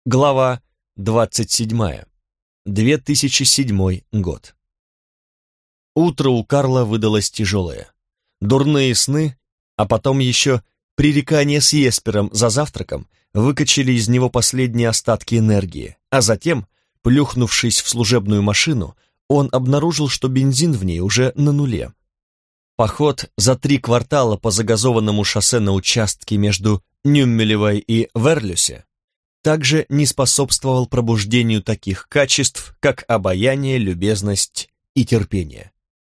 Глава 27. 2007 год. Утро у Карла выдалось тяжелое. Дурные сны, а потом еще пререкания с Еспером за завтраком выкачали из него последние остатки энергии, а затем, плюхнувшись в служебную машину, он обнаружил, что бензин в ней уже на нуле. Поход за 3 квартала по загазованному шоссе на участке между Нюммелевой и Верлюсе также не способствовал пробуждению таких качеств, как обаяние, любезность и терпение.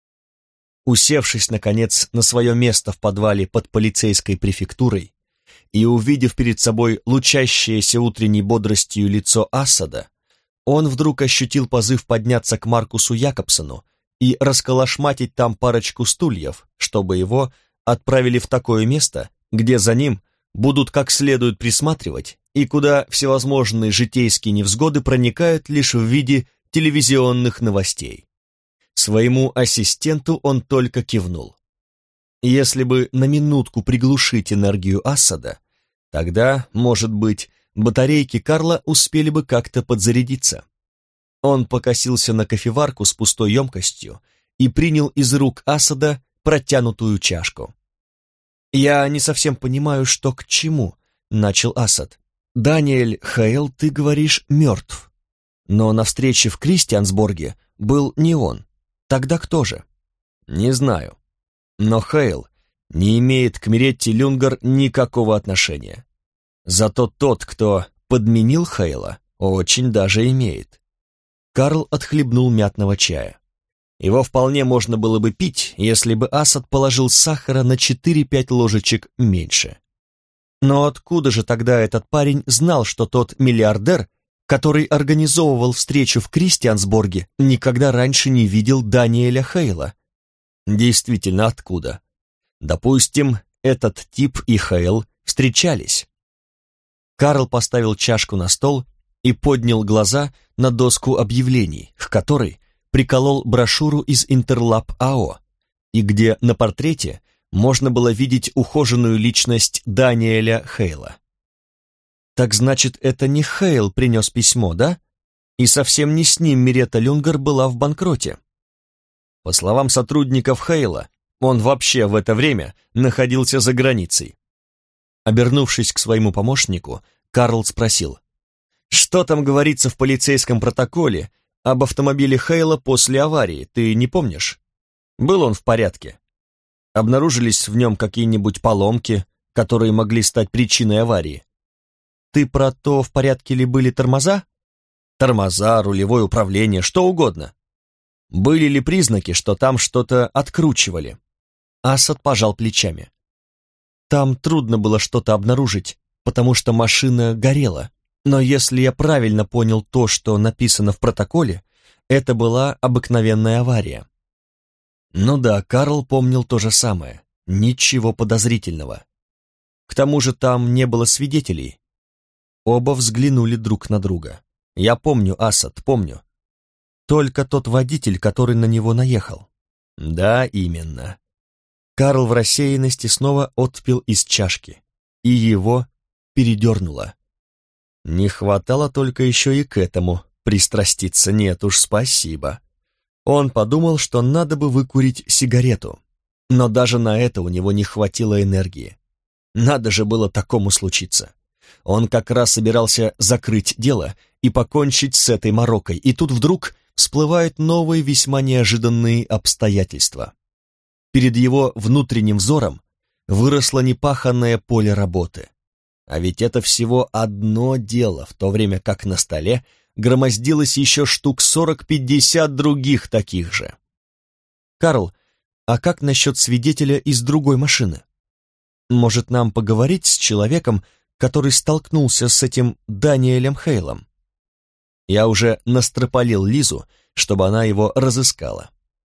Усевшись, наконец, на свое место в подвале под полицейской префектурой и увидев перед собой лучащееся утренней бодростью лицо Ассада, он вдруг ощутил позыв подняться к Маркусу Якобсону и расколошматить там парочку стульев, чтобы его отправили в такое место, где за ним будут как следует присматривать и куда всевозможные житейские невзгоды проникают лишь в виде телевизионных новостей. Своему ассистенту он только кивнул. Если бы на минутку приглушить энергию Ассада, тогда, может быть, батарейки Карла успели бы как-то подзарядиться. Он покосился на кофеварку с пустой емкостью и принял из рук Ассада протянутую чашку. «Я не совсем понимаю, что к чему», — начал Ассад. «Даниэль Хейл, ты говоришь, мертв. Но на встрече в Кристиансборге был не он. Тогда кто же?» «Не знаю. Но Хейл не имеет к Миретти Люнгар никакого отношения. Зато тот, кто подменил Хейла, очень даже имеет». Карл отхлебнул мятного чая. Его вполне можно было бы пить, если бы Ассад положил сахара на 4-5 ложечек меньше. Но откуда же тогда этот парень знал, что тот миллиардер, который организовывал встречу в Кристиансборге, никогда раньше не видел Даниэля Хейла? Действительно, откуда? Допустим, этот тип и Хейл встречались. Карл поставил чашку на стол и поднял глаза на доску объявлений, к которой приколол брошюру из Интерлаб АО, и где на портрете можно было видеть ухоженную личность Даниэля Хейла. Так значит, это не Хейл принес письмо, да? И совсем не с ним Миретта Люнгар была в банкроте. По словам сотрудников Хейла, он вообще в это время находился за границей. Обернувшись к своему помощнику, Карл спросил: «Что там говорится в полицейском протоколе об автомобиле Хейла после аварии, ты не помнишь? Был он в порядке? Обнаружились в нем какие-нибудь поломки, которые могли стать причиной аварии? Ты про то, в порядке ли были тормоза? Тормоза, рулевое управление, что угодно. Были ли признаки, что там что-то откручивали?» Ассад пожал плечами. «Там трудно было что-то обнаружить, потому что машина горела. Но если я правильно понял то, что написано в протоколе, это была обыкновенная авария». Ну да, Карл помнил то же самое. Ничего подозрительного. К тому же там не было свидетелей. Оба взглянули друг на друга. «Я помню, Ассад, помню. Только тот водитель, который на него наехал». «Да, именно». Карл в рассеянности снова отпил из чашки, и его передернуло. Не хватало только еще и к этому пристраститься. Нет уж, спасибо. Он подумал, что надо бы выкурить сигарету, но даже на это у него не хватило энергии. Надо же было такому случиться. Он как раз собирался закрыть дело и покончить с этой морокой, и тут вдруг всплывают новые весьма неожиданные обстоятельства. Перед его внутренним взором выросло непаханное поле работы. А ведь это всего одно дело, в то время как на столе громоздилось еще штук 40-50 других таких же. «Карл, а как насчет свидетеля из другой машины? Может, нам поговорить с человеком, который столкнулся с этим Даниэлем Хейлом?» Я уже настропалил Лизу, чтобы она его разыскала.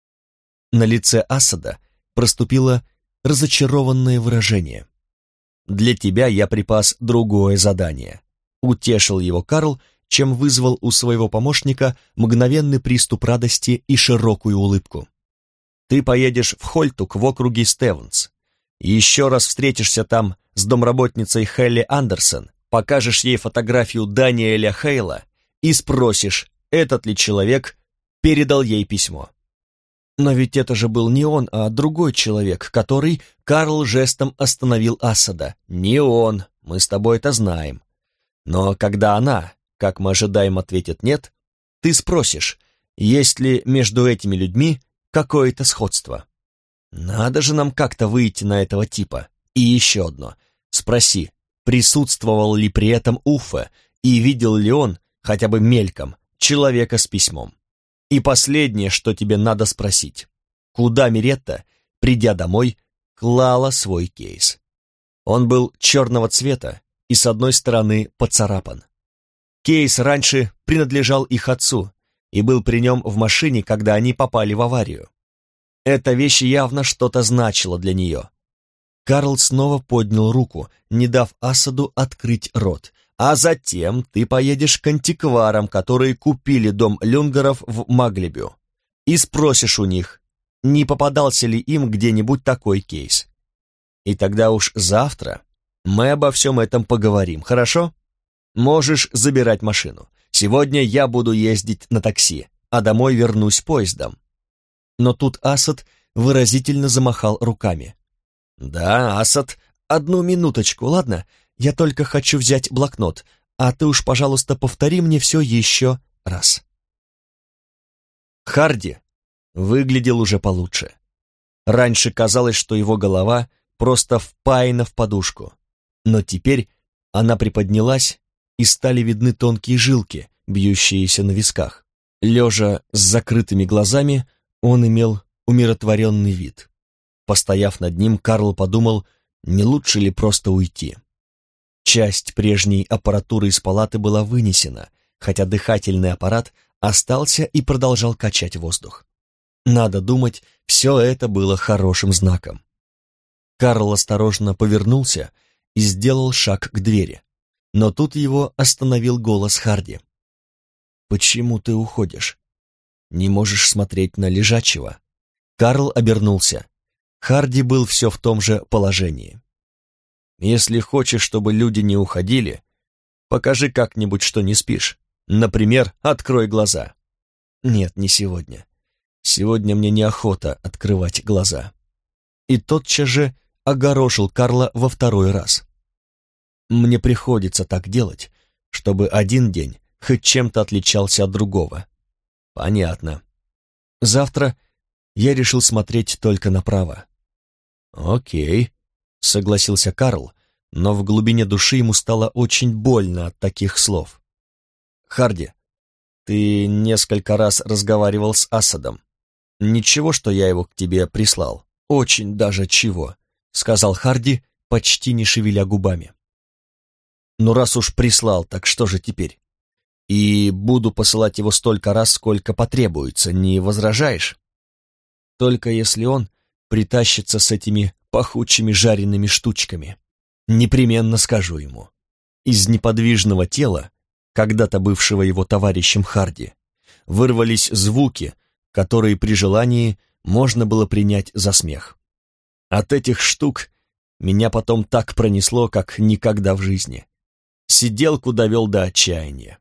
На лице Ассада проступило разочарованное выражение. «Для тебя я припас другое задание», — утешил его Карл, чем вызвал у своего помощника мгновенный приступ радости и широкую улыбку. «Ты поедешь в Хольтук в округе Стевенс. Еще раз встретишься там с домработницей Хелли Андерсон, покажешь ей фотографию Даниэля Хейла и спросишь, этот ли человек передал ей письмо. Но ведь это же был не он, а другой человек, который... Карл жестом остановил Асада. Не он, мы с тобой это знаем. Но когда она, как мы ожидаем, ответит нет, ты спросишь, есть ли между этими людьми какое-то сходство. Надо же нам как-то выйти на этого типа. И еще одно. Спроси, присутствовал ли при этом Уффе и видел ли он, хотя бы мельком, человека с письмом. И последнее, что тебе надо спросить. Куда Миретта, придя домой, клала свой кейс? Он был черного цвета и с одной стороны поцарапан. Кейс раньше принадлежал их отцу и был при нем в машине, когда они попали в аварию. Эта вещь явно что-то значила для нее. Карл снова поднял руку, не дав Асаду открыть рот. А затем ты поедешь к антикварам, которые купили дом Люнгеров в Маглебю, и спросишь у них, не попадался ли им где-нибудь такой кейс. И тогда уж завтра мы обо всем этом поговорим, хорошо? Можешь забирать машину. Сегодня я буду ездить на такси, а домой вернусь поездом. Но тут Асад выразительно замахал руками. Да, Асад, одну минуточку, ладно? Я только хочу взять блокнот, а ты уж, пожалуйста, повтори мне все еще раз. Харди выглядел уже получше. Раньше казалось, что его голова просто впаяна в подушку, но теперь она приподнялась, и стали видны тонкие жилки, бьющиеся на висках. Лежа с закрытыми глазами, он имел умиротворенный вид. Постояв над ним, Карл подумал, не лучше ли просто уйти. Часть прежней аппаратуры из палаты была вынесена, хотя дыхательный аппарат остался и продолжал качать воздух. Надо думать, все это было хорошим знаком. Карл осторожно повернулся и сделал шаг к двери, но тут его остановил голос Харди. «Почему ты уходишь? Не можешь смотреть на лежачего?» Карл обернулся. Харди был все в том же положении. «Если хочешь, чтобы люди не уходили, покажи как-нибудь, что не спишь. Например, открой глаза». «Нет, не сегодня. Сегодня мне неохота открывать глаза». И тотчас же огорошил Карла во второй раз. «Мне приходится так делать, чтобы один день хоть чем-то отличался от другого». «Понятно. Завтра я решил смотреть только направо». «Окей», — согласился Карл, но в глубине души ему стало очень больно от таких слов. «Харди, ты несколько раз разговаривал с Асадом. Ничего, что я его к тебе прислал? Очень даже чего», — сказал Харди, почти не шевеля губами. «Ну, раз уж прислал, так что же теперь? И буду посылать его столько раз, сколько потребуется, не возражаешь? Только если он притащится с этими пахучими жареными штучками. Непременно скажу ему». Из неподвижного тела, когда-то бывшего его товарищем Харди, вырвались звуки, которые при желании можно было принять за смех. От этих штук меня потом так пронесло, как никогда в жизни. Сиделку довел до отчаяния.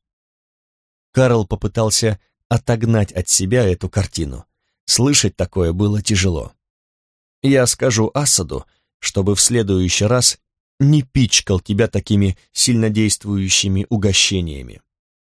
Карл попытался отогнать от себя эту картину. Слышать такое было тяжело. «Я скажу Асаду, чтобы в следующий раз не пичкал тебя такими сильнодействующими угощениями.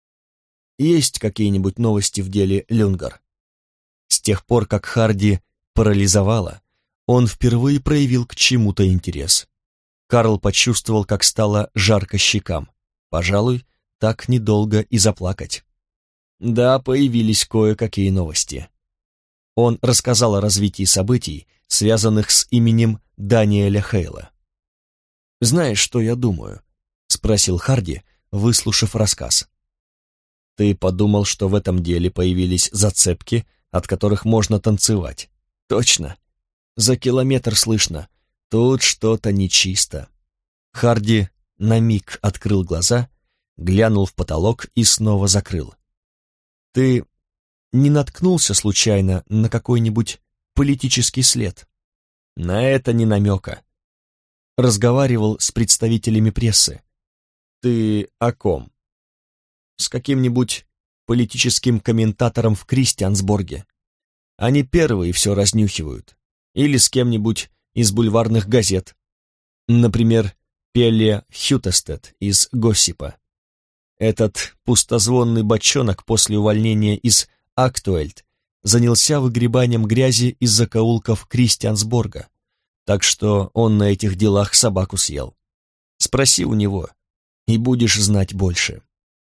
Есть какие-нибудь новости в деле Люнгер?» С тех пор, как Харди парализовало, он впервые проявил к чему-то интерес. Карл почувствовал, как стало жарко щекам. Пожалуй, так недолго и заплакать. Да, появились кое-какие новости. Он рассказал о развитии событий, связанных с именем Даниэля Хейла. «Знаешь, что я думаю?» — спросил Харди, выслушав рассказ. «Ты подумал, что в этом деле появились зацепки, от которых можно танцевать?» «Точно. За километр слышно. Тут что-то нечисто». Харди на миг открыл глаза, глянул в потолок и снова закрыл. «Ты не наткнулся случайно на какой-нибудь политический след?» «На это ни намека. Разговаривал с представителями прессы. Ты о ком? С каким-нибудь политическим комментатором в Кристиансборге. Они первые все разнюхивают. Или с кем-нибудь из бульварных газет. Например, Пелле Хьютестед из Госсипа. Этот пустозвонный бочонок после увольнения из Актуэльт занялся выгребанием грязи из закоулков Кристиансборга, так что он на этих делах собаку съел. Спроси у него, и будешь знать больше.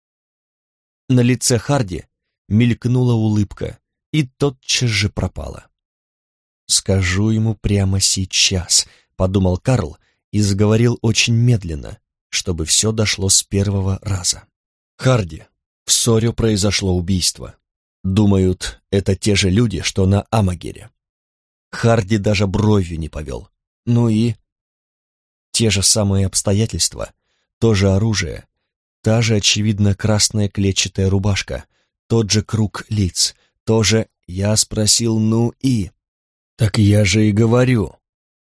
На лице Харди мелькнула улыбка, и тотчас же пропала. «Скажу ему прямо сейчас», — подумал Карл и заговорил очень медленно, чтобы все дошло с первого раза. «Харди, в Соре произошло убийство. Думают, это те же люди, что на Амагере». Харди даже бровью не повел. «Ну и?» «Те же самые обстоятельства, то же оружие, та же, очевидно, красная клетчатая рубашка, тот же круг лиц, тоже...» Я спросил, ну и... «Так я же и говорю».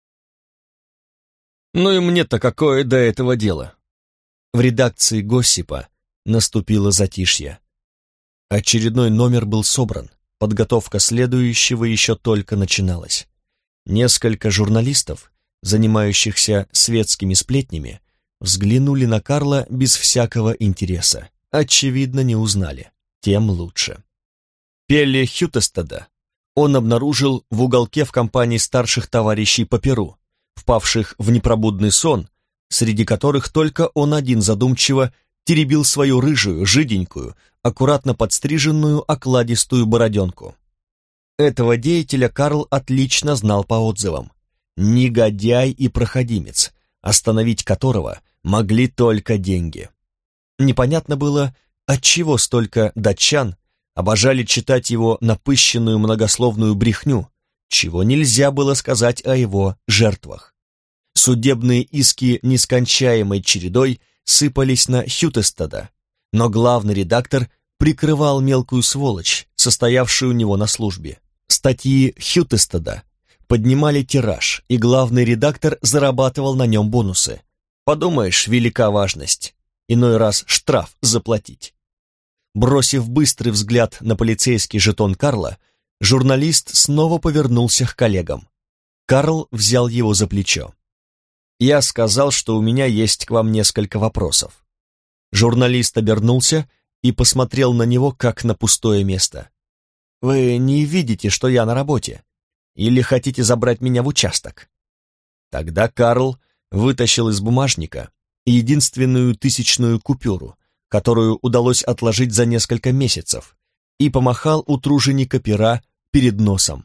«Ну и мне-то какое до этого дело?» В редакции Госсипа наступило затишье. Очередной номер был собран, подготовка следующего еще только начиналась. Несколько журналистов, занимающихся светскими сплетнями, взглянули на Карла без всякого интереса. Очевидно, не узнали. Тем лучше. Пелле Хьютестеда он обнаружил в уголке в компании старших товарищей по перу, впавших в непробудный сон, среди которых только он один задумчиво теребил свою рыжую, жиденькую, аккуратно подстриженную окладистую бороденку. Этого деятеля Карл отлично знал по отзывам. Негодяй и проходимец, остановить которого могли только деньги. Непонятно было, отчего столько датчан обожали читать его напыщенную многословную брехню, чего нельзя было сказать о его жертвах. Судебные иски нескончаемой чередой сыпались на Хьютестеда, но главный редактор прикрывал мелкую сволочь, состоявшую у него на службе. Статьи Хьютестеда поднимали тираж, и главный редактор зарабатывал на нем бонусы. Подумаешь, велика важность. Иной раз штраф заплатить. Бросив быстрый взгляд на полицейский жетон Карла, журналист снова повернулся к коллегам. Карл взял его за плечо. «Я сказал, что у меня есть к вам несколько вопросов». Журналист обернулся и посмотрел на него, как на пустое место. «Вы не видите, что я на работе? Или хотите забрать меня в участок?» Тогда Карл вытащил из бумажника единственную 1000-ную купюру, которую удалось отложить за несколько месяцев, и помахал у труженика пера перед носом.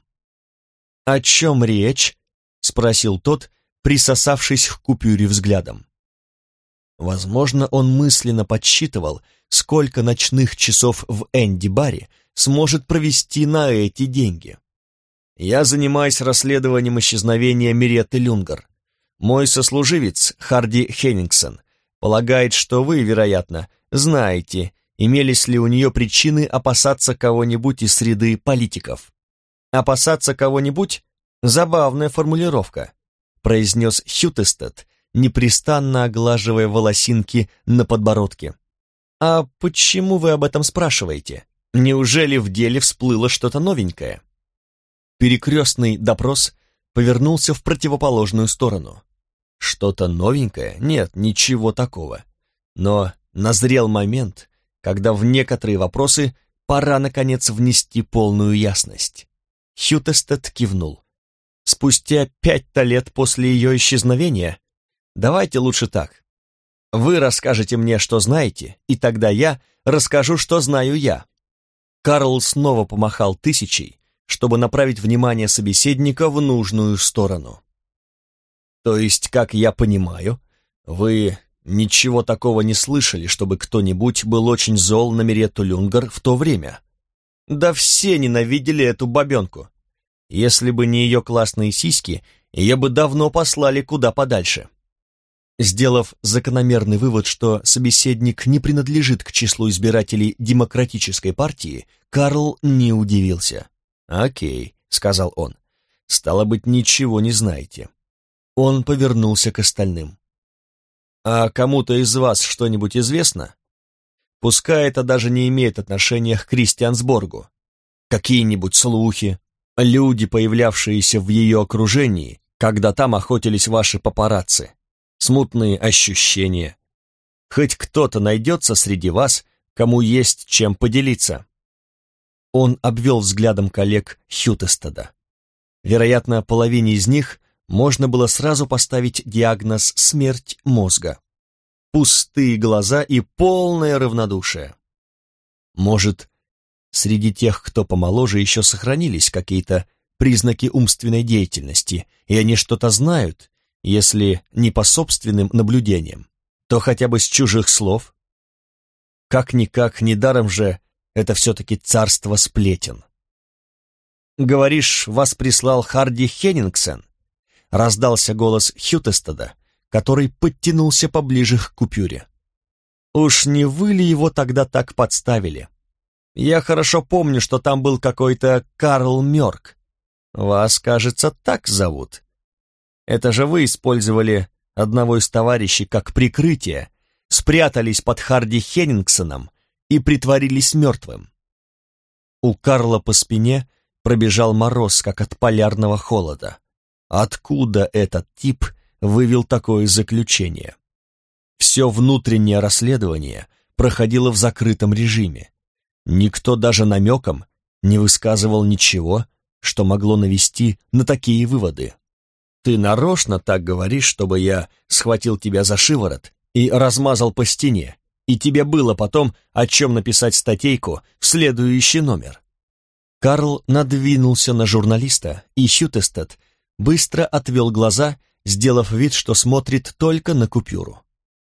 «О чем речь?» — спросил тот, присосавшись к купюре взглядом. Возможно, он мысленно подсчитывал, сколько ночных часов в Энди-баре сможет провести на эти деньги. «Я занимаюсь расследованием исчезновения Миретты Люнгар. Мой сослуживец, Харди Хеннингсон, полагает, что вы, вероятно, знаете, имелись ли у нее причины опасаться кого-нибудь из среды политиков». «Опасаться кого-нибудь? Забавная формулировка», произнес Хьютестед, непрестанно оглаживая волосинки на подбородке. «А почему вы об этом спрашиваете? Неужели в деле всплыло что-то новенькое?» Перекрестный допрос повернулся в противоположную сторону. Что-то новенькое? Нет, ничего такого. Но назрел момент, когда в некоторые вопросы пора, наконец, внести полную ясность. Хьютестед кивнул. «Спустя 5 лет после ее исчезновения? Давайте лучше так. Вы расскажете мне, что знаете, и тогда я расскажу, что знаю я». Карл снова помахал 1000, чтобы направить внимание собеседника в нужную сторону. «То есть, как я понимаю, вы ничего такого не слышали, чтобы кто-нибудь был очень зол на Миретту Люнгар в то время?» «Да все ненавидели эту бабенку. Если бы не ее классные сиськи, ее бы давно послали куда подальше». Сделав закономерный вывод, что собеседник не принадлежит к числу избирателей Демократической партии, Карл не удивился. «Окей», — сказал он, — «стало быть, ничего не знаете». Он повернулся к остальным. А кому-то из вас что-нибудь известно? Пускай это даже не имеет отношения к Кристиансборгу. Какие-нибудь слухи, люди, появлявшиеся в ее окружении, когда там охотились ваши папарацци, смутные ощущения. Хоть кто-то найдется среди вас, кому есть чем поделиться. Он обвел взглядом коллег Хьютестеда. Вероятно, половине из них можно было сразу поставить диагноз «смерть мозга». Пустые глаза и полное равнодушие. Может, среди тех, кто помоложе, еще сохранились какие-то признаки умственной деятельности, и они что-то знают, если не по собственным наблюдениям, то хотя бы с чужих слов. Как-никак, недаром же это все-таки царство сплетен. «Говоришь, вас прислал Харди Хеннингсен?» — раздался голос Хьютестеда, который подтянулся поближе к купюре. «Уж не вы ли его тогда так подставили? Я хорошо помню, что там был какой-то Карл Мёрк. Вас, кажется, так зовут. Это же вы использовали одного из товарищей как прикрытие, спрятались под Харди Хеннингсеном и притворились мертвым». У Карла по спине пробежал мороз, как от полярного холода. Откуда этот тип вывел такое заключение? Все внутреннее расследование проходило в закрытом режиме. Никто даже намеком не высказывал ничего, что могло навести на такие выводы. Ты нарочно так говоришь, чтобы я схватил тебя за шиворот и размазал по стене, и тебе было потом о чем написать статейку в следующий номер. Карл надвинулся на журналиста, и Хьютестед быстро отвел глаза, сделав вид, что смотрит только на купюру.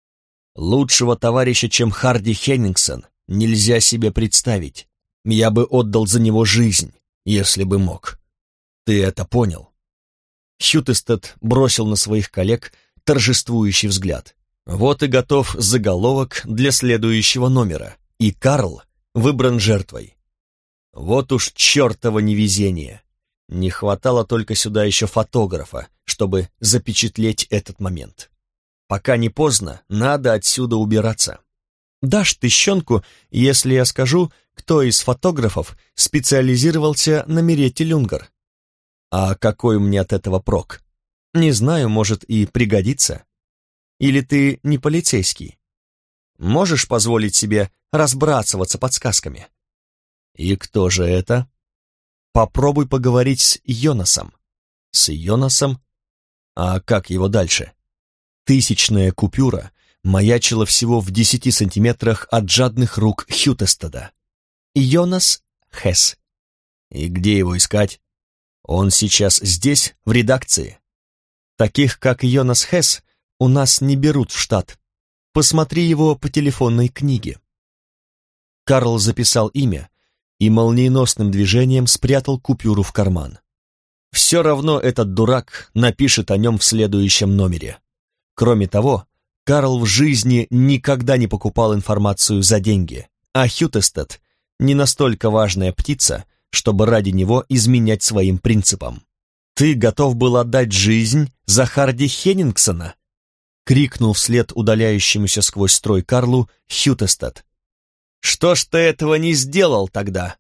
Лучшего товарища, чем Харди Хеннингсен, нельзя себе представить. Я бы отдал за него жизнь, если бы мог. Ты это понял? Хьютестед бросил на своих коллег торжествующий взгляд. Вот и готов заголовок для следующего номера, и Карл выбран жертвой. Вот уж чертово невезение. Не хватало только сюда еще фотографа, чтобы запечатлеть этот момент. Пока не поздно, надо отсюда убираться. Дашь ты щенку, если я скажу, кто из фотографов специализировался на Меретте Люнгер? А какой мне от этого прок? Не знаю, может и пригодится. Или ты не полицейский? Можешь позволить себе разбрасываться подсказками? И кто же это? Попробуй поговорить с Йонасом. С Йонасом? А как его дальше? Тысячная купюра маячила всего в 10 сантиметрах от жадных рук Хьютестеда. Йонас Хесс. И где его искать? Он сейчас здесь, в редакции. Таких, как Йонас Хесс, у нас не берут в штат. Посмотри его по телефонной книге. Карл записал имя и молниеносным движением спрятал купюру в карман. Все равно этот дурак напишет о нем в следующем номере. Кроме того, Карл в жизни никогда не покупал информацию за деньги, а Хьютестед не настолько важная птица, чтобы ради него изменять своим принципам. «Ты готов был отдать жизнь за Харди Хеннингсена?» — крикнул вслед удаляющемуся сквозь строй Карлу Хьютестед. «Что ж ты этого не сделал тогда?»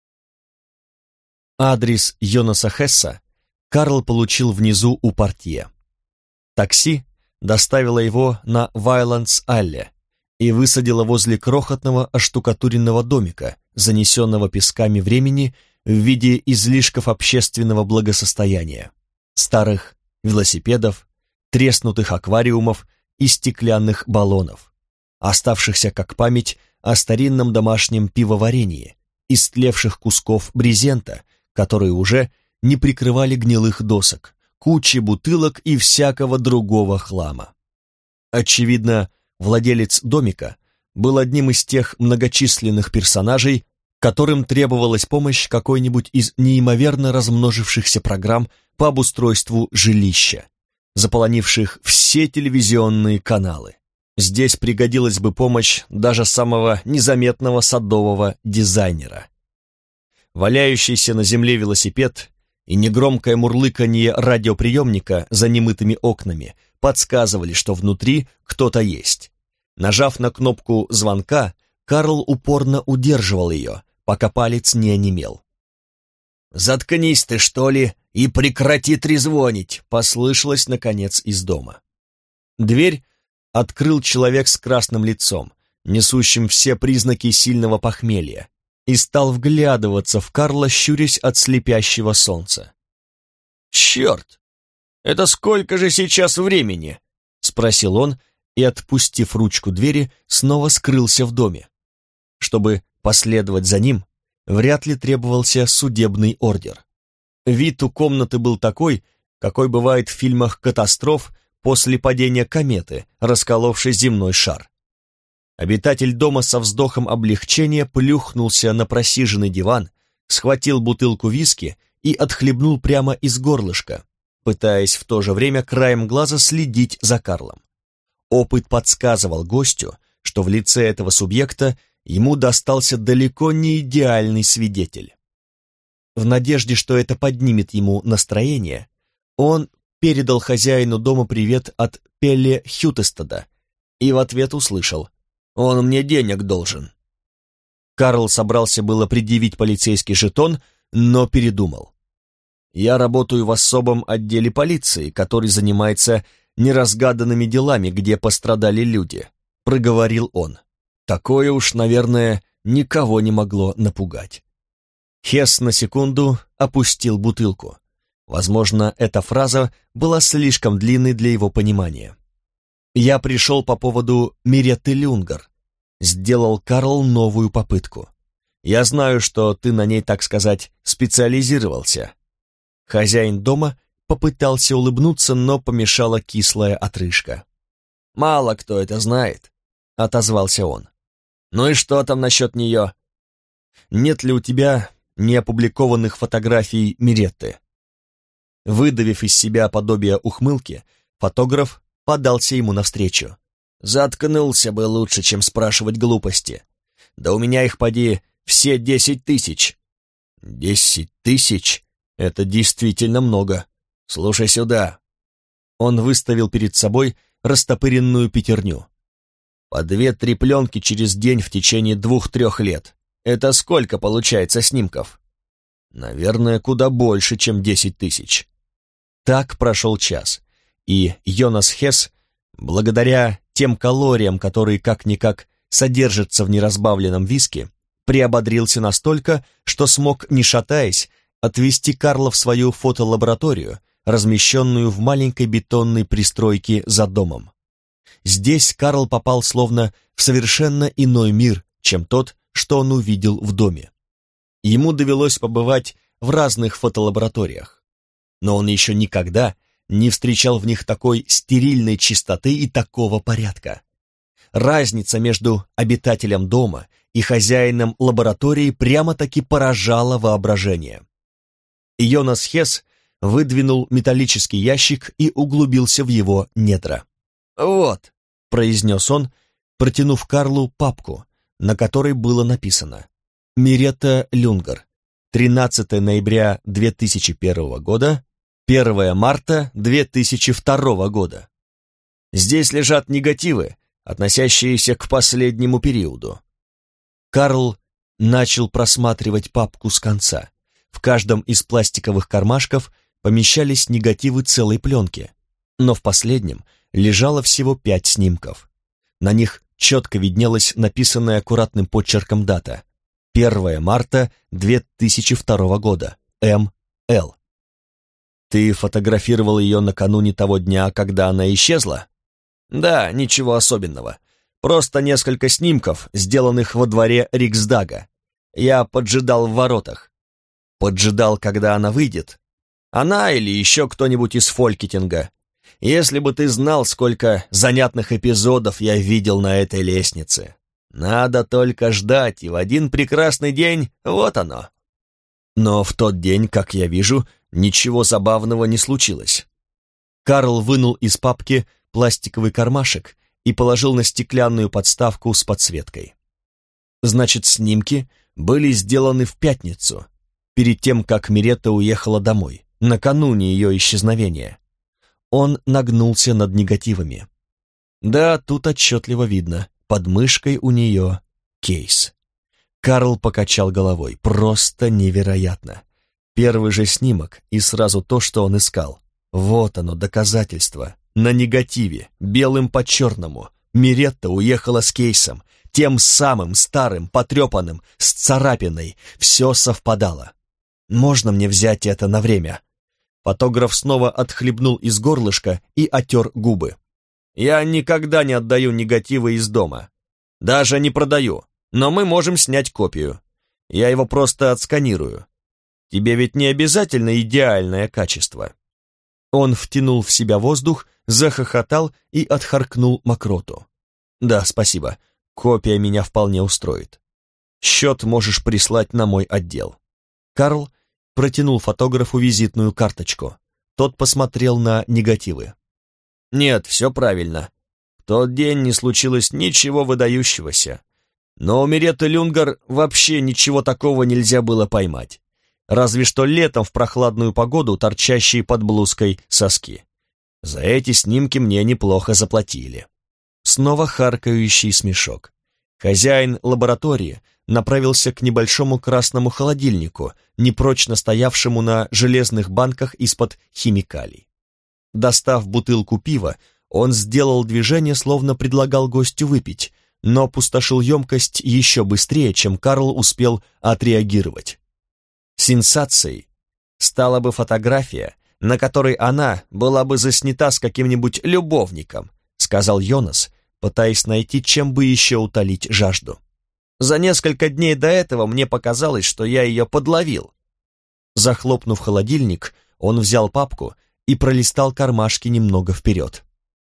Адрес Йонаса Хесса Карл получил внизу у портье. Такси доставило его на Вайландс-Алле и высадило возле крохотного оштукатуренного домика, занесенного песками времени в виде излишков общественного благосостояния, старых велосипедов, треснутых аквариумов и стеклянных баллонов, оставшихся как память о старинном домашнем пивоварении, истлевших кусков брезента, которые уже не прикрывали гнилых досок, кучи бутылок и всякого другого хлама. Очевидно, владелец домика был одним из тех многочисленных персонажей, которым требовалась помощь какой-нибудь из неимоверно размножившихся программ по обустройству жилища, заполонивших все телевизионные каналы. Здесь пригодилась бы помощь даже самого незаметного садового дизайнера. Валяющийся на земле велосипед и негромкое мурлыканье радиоприемника за немытыми окнами подсказывали, что внутри кто-то есть. Нажав на кнопку звонка, Карл упорно удерживал ее, пока палец не онемел. «Заткнись ты, что ли, и прекрати трезвонить!» — послышалось, наконец, из дома. Дверь открыл человек с красным лицом, несущим все признаки сильного похмелья, и стал вглядываться в Карла, щурясь от слепящего солнца. «Черт! Это сколько же сейчас времени?» — спросил он, и, отпустив ручку двери, снова скрылся в доме. Чтобы последовать за ним, вряд ли требовался судебный ордер. Вид у комнаты был такой, какой бывает в фильмах катастроф после падения кометы, расколовшей земной шар. Обитатель дома со вздохом облегчения плюхнулся на просиженный диван, схватил бутылку виски и отхлебнул прямо из горлышка, пытаясь в то же время краем глаза следить за Карлом. Опыт подсказывал гостю, что в лице этого субъекта ему достался далеко не идеальный свидетель. В надежде, что это поднимет ему настроение, он передал хозяину дома привет от Пелле Хютестеда и в ответ услышал: «Он мне денег должен». Карл собрался было предъявить полицейский жетон, но передумал. «Я работаю в особом отделе полиции, который занимается неразгаданными делами, где пострадали люди», — проговорил он. Такое уж, наверное, никого не могло напугать. Хесс на секунду опустил бутылку. Возможно, эта фраза была слишком длинной для его понимания. «Я пришел по поводу Миретты Люнгер», — сделал Карл новую попытку. «Я знаю, что ты на ней, так сказать, специализировался». Хозяин дома попытался улыбнуться, но помешала кислая отрыжка. «Мало кто это знает», — отозвался он. «Ну и что там насчет нее? Нет ли у тебя неопубликованных фотографий Миретты?» Выдавив из себя подобие ухмылки, фотограф подался ему навстречу. «Заткнулся бы лучше, чем спрашивать глупости. Да у меня их, поди, все 10 тысяч». 10 тысяч? Это действительно много. Слушай сюда». Он выставил перед собой растопыренную пятерню. «По 2-3 пленки через день в течение 2-3 лет. Это сколько получается снимков?» «Наверное, куда больше, чем 10 тысяч». Так прошел час, и Йонас Хесс, благодаря тем калориям, которые как-никак содержатся в неразбавленном виске, приободрился настолько, что смог, не шатаясь, отвезти Карла в свою фотолабораторию, размещенную в маленькой бетонной пристройке за домом. Здесь Карл попал словно в совершенно иной мир, чем тот, что он увидел в доме. Ему довелось побывать в разных фотолабораториях, но он еще никогда не встречал в них такой стерильной чистоты и такого порядка. Разница между обитателем дома и хозяином лаборатории прямо-таки поражала воображение. Йонас Хесс выдвинул металлический ящик и углубился в его недра. «Вот», — произнес он, протянув Карлу папку, на которой было написано: «Миретта Люнгер, 13 ноября 2001 года, 1 марта 2002 года. Здесь лежат негативы, относящиеся к последнему периоду». Карл начал просматривать папку с конца. В каждом из пластиковых кармашков помещались негативы целой пленки, но в последнем лежало всего 5 снимков. На них четко виднелась написанная аккуратным почерком дата: 1 марта 2002 года, М.Л. «Ты фотографировал ее накануне того дня, когда она исчезла?» «Да, ничего особенного. Просто несколько снимков, сделанных во дворе Риксдага. Я поджидал в воротах». «Поджидал, когда она выйдет?» «Она или еще кто-нибудь из Фолькетинга. Если бы ты знал, сколько занятных эпизодов я видел на этой лестнице. Надо только ждать, и в один прекрасный день вот оно». Но в тот день, как я вижу, ничего забавного не случилось. Карл вынул из папки пластиковый кармашек и положил на стеклянную подставку с подсветкой. Значит, снимки были сделаны в пятницу, перед тем, как Миретта уехала домой, накануне ее исчезновения. Он нагнулся над негативами. Да, тут отчетливо видно, под мышкой у нее кейс. Карл покачал головой. Просто невероятно. Первый же снимок и сразу то, что он искал. Вот оно, доказательство. На негативе, белым по черному. Миретта уехала с кейсом. Тем самым старым, потрепанным, с царапиной. Все совпадало. Можно мне взять это на время? Фотограф снова отхлебнул из горлышка и отер губы. Я никогда не отдаю негативы из дома. Даже не продаю. Но мы можем снять копию. Я его просто отсканирую. Тебе ведь не обязательно идеальное качество». Он втянул в себя воздух, захохотал и отхаркнул мокроту. «Да, спасибо. Копия меня вполне устроит. Счет можешь прислать на мой отдел». Карл протянул фотографу визитную карточку. Тот посмотрел на негативы. «Нет, все правильно. В тот день не случилось ничего выдающегося. Но у Миретты Люнгар вообще ничего такого нельзя было поймать. Разве что летом в прохладную погоду торчащие под блузкой соски. За эти снимки мне неплохо заплатили». Снова харкающий смешок. Хозяин лаборатории направился к небольшому красному холодильнику, непрочно стоявшему на железных банках из-под химикалий. Достав бутылку пива, он сделал движение, словно предлагал гостю выпить, но опустошил емкость еще быстрее, чем Карл успел отреагировать. Сенсацией стала бы фотография, на которой она была бы заснята с каким-нибудь любовником, сказал Йонас, пытаясь найти, чем бы еще утолить жажду. За несколько дней до этого мне показалось, что я ее подловил. Захлопнув холодильник, он взял папку и пролистал кармашки немного вперед.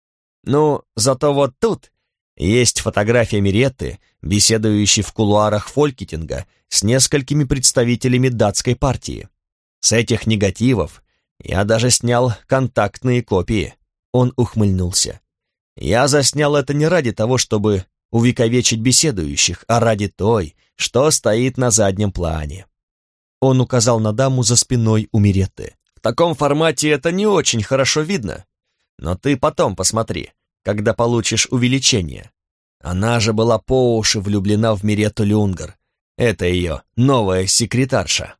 Ну, зато вот тут есть фотография Миретты, беседующей в кулуарах Фолькетинга с несколькими представителями датской партии. С этих негативов я даже снял контактные копии. Он ухмыльнулся. Я заснял это не ради того, чтобы увековечить беседующих, а ради той, что стоит на заднем плане. Он указал на даму за спиной у Миретты. В таком формате это не очень хорошо видно, но ты потом посмотри, когда получишь увеличение. Она же была по уши влюблена в Миретту Люнгар. Это ее новая секретарша.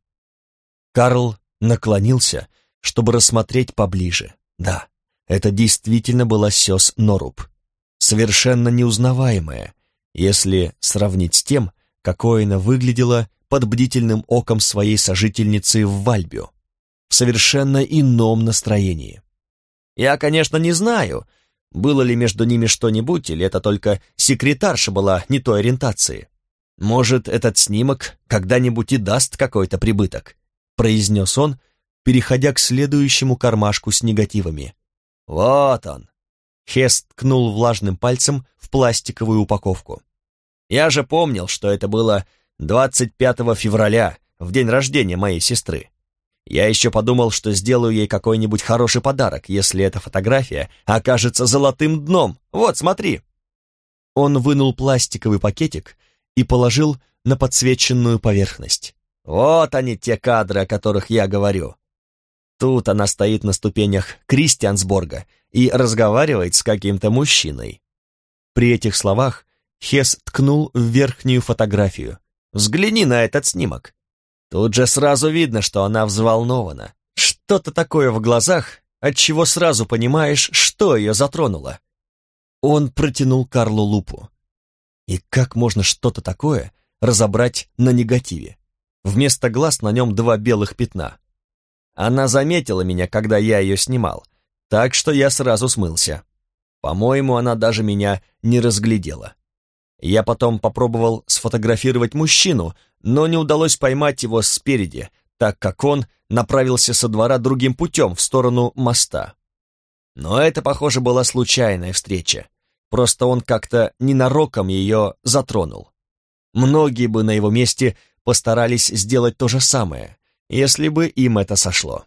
Карл наклонился, чтобы рассмотреть поближе. Да, это действительно была Сёс Норуб. Совершенно неузнаваемая, если сравнить с тем, какой она выглядела под бдительным оком своей сожительницы в Вальбио, в совершенно ином настроении. Я, конечно, не знаю, было ли между ними что-нибудь, или это только секретарша была не той ориентации. Может, этот снимок когда-нибудь и даст какой-то прибыток, произнес он, переходя к следующему кармашку с негативами. Вот он. Хесс ткнул влажным пальцем в пластиковую упаковку. Я же помнил, что это было 25 февраля, в день рождения моей сестры. Я еще подумал, что сделаю ей какой-нибудь хороший подарок, если эта фотография окажется золотым дном. Вот, смотри. Он вынул пластиковый пакетик и положил на подсвеченную поверхность. Вот они, те кадры, о которых я говорю. Тут она стоит на ступенях Кристиансборга и разговаривает с каким-то мужчиной. При этих словах Хесс ткнул в верхнюю фотографию. Взгляни на этот снимок. Тут же сразу видно, что она взволнована. Что-то такое в глазах, отчего сразу понимаешь, что ее затронуло. Он протянул Карлу лупу. И как можно что-то такое разобрать на негативе? Вместо глаз на нем 2 белых пятна. Она заметила меня, когда я ее снимал, так что я сразу смылся. По-моему, она даже меня не разглядела. Я потом попробовал сфотографировать мужчину, но не удалось поймать его спереди, так как он направился со двора другим путем, в сторону моста. Но это, похоже, была случайная встреча. Просто он как-то ненароком ее затронул. Многие бы на его месте постарались сделать то же самое, если бы им это сошло.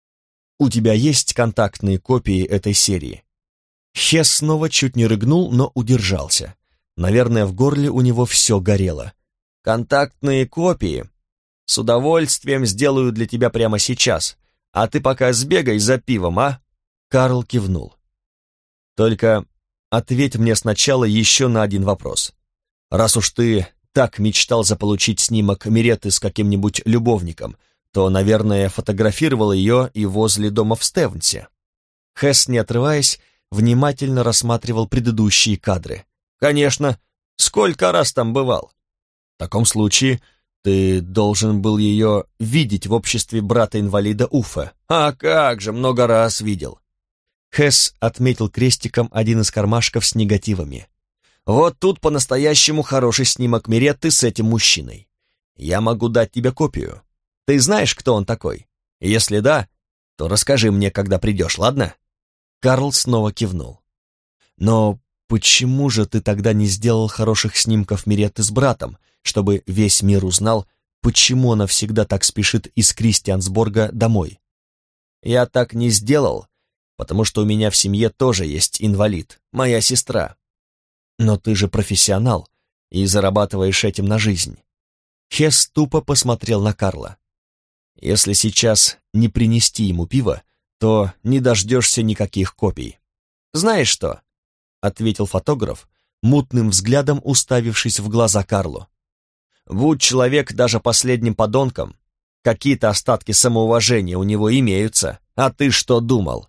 У тебя есть контактные копии этой серии? Хесс снова чуть не рыгнул, но удержался. Наверное, в горле у него все горело. Контактные копии? С удовольствием сделаю для тебя прямо сейчас. А ты пока сбегай за пивом, а? Карл кивнул. «Только ответь мне сначала еще на один вопрос. Раз уж ты так мечтал заполучить снимок Миретты с каким-нибудь любовником, то, наверное, фотографировал ее и возле дома в Стевнсе». Хесс, не отрываясь, внимательно рассматривал предыдущие кадры. «Конечно, сколько раз там бывал?» «В таком случае ты должен был ее видеть в обществе брата-инвалида Уфа». «А как же, много раз видел». Хесс отметил крестиком один из кармашков с негативами. «Вот тут по-настоящему хороший снимок Миретты с этим мужчиной. Я могу дать тебе копию. Ты знаешь, кто он такой? Если да, то расскажи мне, когда придешь, ладно?» Карл снова кивнул. «Но почему же ты тогда не сделал хороших снимков Миретты с братом, чтобы весь мир узнал, почему она всегда так спешит из Кристиансборга домой?» «Я так не сделал, потому что у меня в семье тоже есть инвалид, моя сестра». «Но ты же профессионал и зарабатываешь этим на жизнь». Хесс тупо посмотрел на Карла. «Если сейчас не принести ему пиво, то не дождешься никаких копий». «Знаешь что?» — ответил фотограф, мутным взглядом уставившись в глаза Карлу. «Будь человек даже последним подонком, какие-то остатки самоуважения у него имеются, а ты что думал?»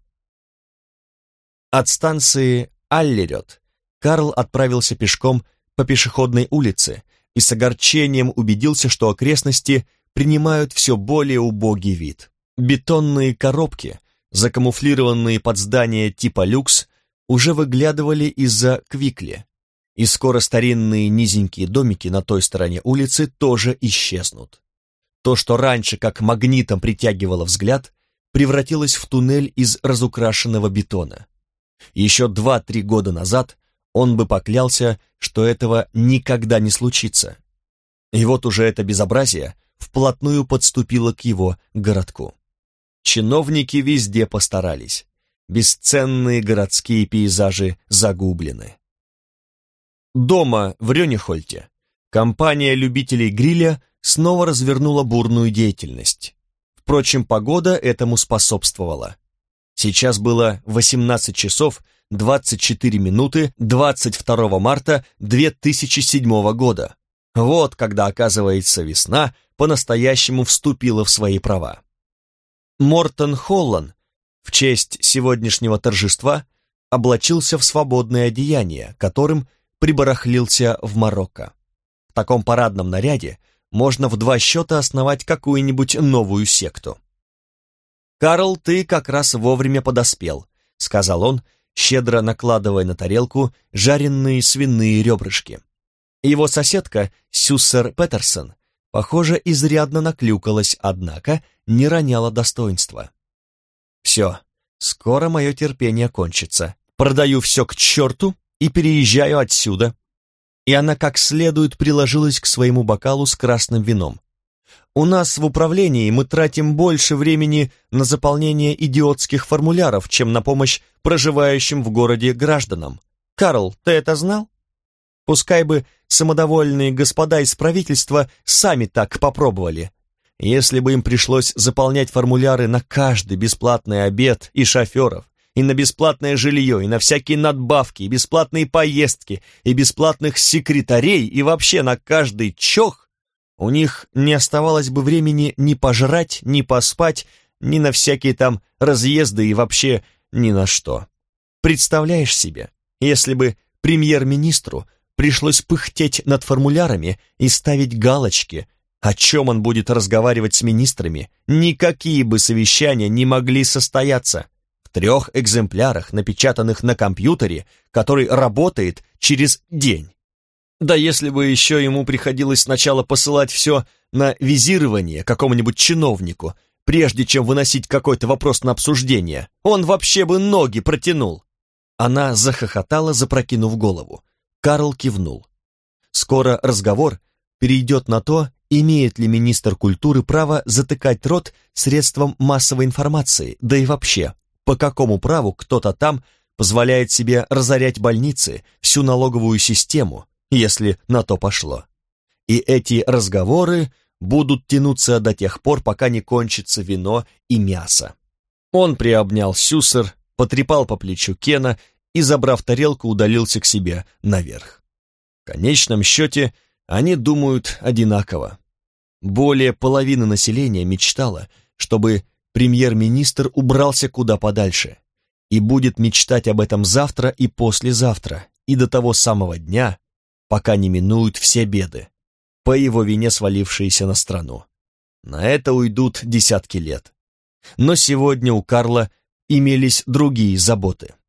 От станции Аллерет Карл отправился пешком по пешеходной улице и с огорчением убедился, что окрестности принимают все более убогий вид. Бетонные коробки, закамуфлированные под здания типа люкс, уже выглядывали из-за Квикли, и скоро старинные низенькие домики на той стороне улицы тоже исчезнут. То, что раньше как магнитом притягивало взгляд, превратилось в туннель из разукрашенного бетона. Еще 2-3 года назад он бы поклялся, что этого никогда не случится. И вот уже это безобразие вплотную подступило к его городку. Чиновники везде постарались. Бесценные городские пейзажи загублены. Дома в Рёнихольте компания любителей гриля снова развернула бурную деятельность. Впрочем, погода этому способствовала. Сейчас было 18 часов 24 минуты 22 марта 2007 года. Вот когда, оказывается, весна по-настоящему вступила в свои права. Мортон Холлан в честь сегодняшнего торжества облачился в свободное одеяние, которым прибарахлился в Марокко. В таком парадном наряде можно в 2 счета основать какую-нибудь новую секту. «Карл, ты как раз вовремя подоспел», — сказал он, щедро накладывая на тарелку жареные свиные ребрышки. Его соседка, Сюссер Петерсон, похоже, изрядно наклюкалась, однако не роняла достоинства. «Все, скоро мое терпение кончится. Продаю все к черту и переезжаю отсюда». И она как следует приложилась к своему бокалу с красным вином. «У нас в управлении мы тратим больше времени на заполнение идиотских формуляров, чем на помощь проживающим в городе гражданам. Карл, ты это знал? Пускай бы самодовольные господа из правительства сами так попробовали. Если бы им пришлось заполнять формуляры на каждый бесплатный обед и шоферов, и на бесплатное жилье, и на всякие надбавки, и бесплатные поездки, и бесплатных секретарей, и вообще на каждый чох, у них не оставалось бы времени ни пожрать, ни поспать, ни на всякие там разъезды и вообще ни на что. Представляешь себе, если бы премьер-министру пришлось пыхтеть над формулярами и ставить галочки, о чем он будет разговаривать с министрами, никакие бы совещания не могли состояться. В 3 экземплярах, напечатанных на компьютере, который работает через день. Да если бы еще ему приходилось сначала посылать все на визирование какому-нибудь чиновнику, прежде чем выносить какой-то вопрос на обсуждение, он вообще бы ноги протянул. Она захохотала, запрокинув голову. Карл кивнул. Скоро разговор перейдет на то, имеет ли министр культуры право затыкать рот средством массовой информации, да и вообще, по какому праву кто-то там позволяет себе разорять больницы, всю налоговую систему, если на то пошло. И эти разговоры будут тянуться до тех пор, пока не кончится вино и мясо. Он приобнял Сюссер потрепал по плечу Кена и, забрав тарелку, удалился к себе наверх. В конечном счете, они думают одинаково. Более половины населения мечтало, чтобы премьер-министр убрался куда подальше, и будет мечтать об этом завтра и послезавтра, и до того самого дня, пока не минуют все беды, по его вине свалившиеся на страну. На это уйдут десятки лет. Но сегодня у Карла имелись другие заботы.